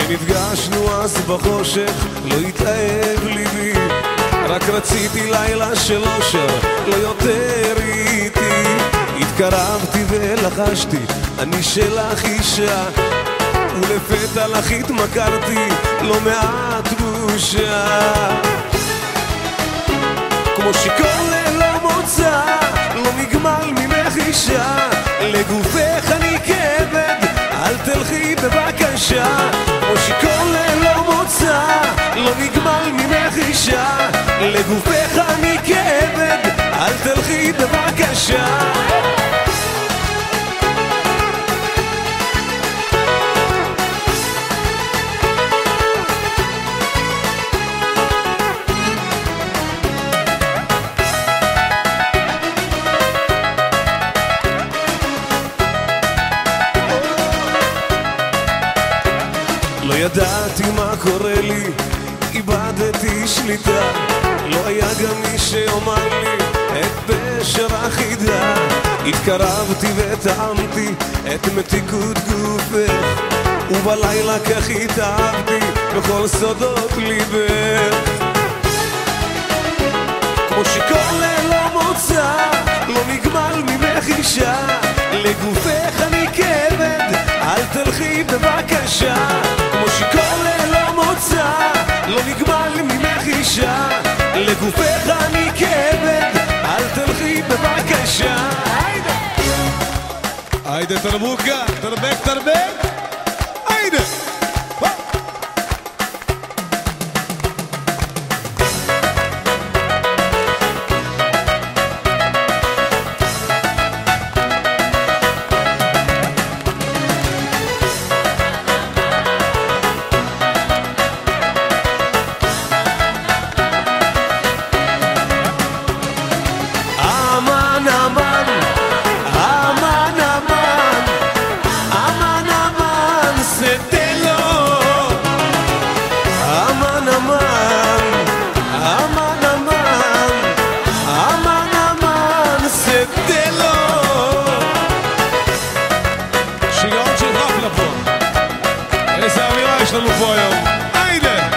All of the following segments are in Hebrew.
כשנפגשנו אז בחושך לא התאהב ליבי, רק רציתי לילה של אושר, לא יותר איתי. התקרבתי ולחשתי, אני שלך אישה, ולפתע לך התמכרתי, לא מעט בושה. כמו שיכור ללא מוצא, לא נגמל ממך אישה, לגופך אני כעבד, אל תלכי בבקשה. כמו שיכור ללא מוצא, לא נגמל ממך אישה, לגופך אני כעבד, אל תלכי בבקשה. לא ידעתי מה קורה לי, איבדתי שליטה, לא היה גם מי שאומר לי את פשר החידה. התקרבתי וטעמתי את מתיקות גופך, ובלילה כך התאהבתי בכל סודות ליבך. כמו שיכור ללא מוצא, לא נגמל ממך אישה, לגופך אני כעבד, אל תלכי בבקשה. כמו שיכור ללא מוצא, לא נגמל ממך אישה, לגופך אני כעבד, אל תלכי בבקשה. היידה תרבוקה, תרבק תרבק, היידה. יש לנו פה היום, היידה!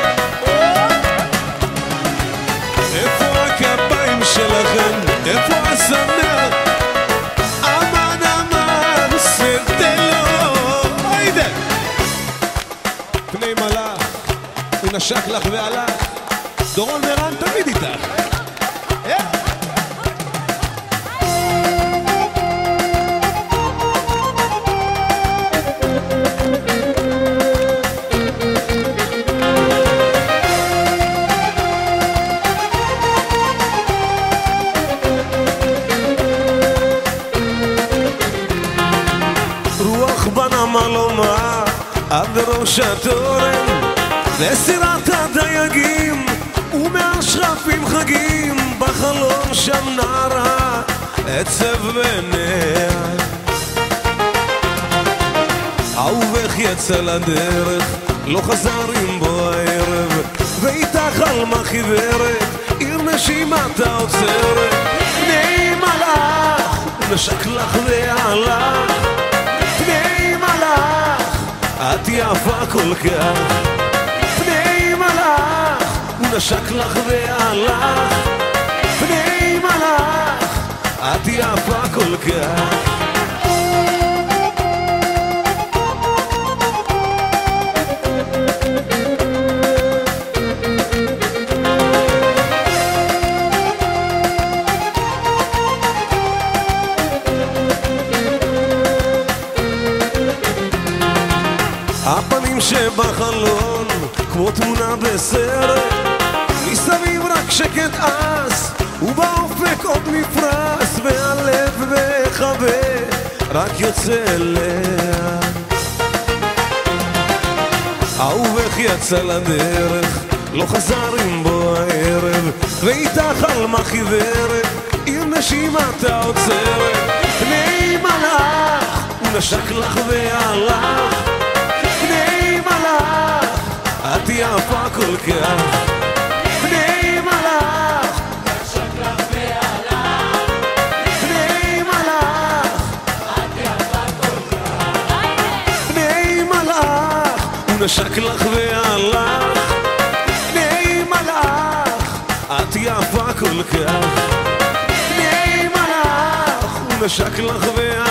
איפה הכפיים שלכם? איפה השמח? אמן אמן סטלו, היידה! פני מלאך, הוא נשק לך והלך, דורון מרן תמיד איתך. מלומה עד ראש התורן וסירת הדייגים ומהשרפים חגים, בחלום שם נערה עצב בניה. אהובך יצא לדרך, לא חזר עם בו הערב, ואיתך חלמה חיוורת, עיר נשימתה עוצרת. פני מלאך נשק לך והלך, פני מלאך את יפה כל כך. פני מלאך הוא נשק לך והלך, פני מלאך את יפה כל כך. הפנים שבחלון כמו תמונה בסרט, מסביב רק שקט עס ובאופק עוד מפרס, והלב בחווה רק יוצא אליה. אהובך יצא לדרך, לא חזר עם בו הערב, ואיתך חלמה חיוורת, עיר נשימתה עוצרת. פני מלאך הוא נשק לך והלך, פני מלאך את יפה כל כך. פני מלאך נשק לך והלך, פני מלאך את יפה כל כך. פני מלאך הוא נשק לך והלך, נעים מלאך, את יפה כל כך. נעים מלאך, הוא נשק לך והלך,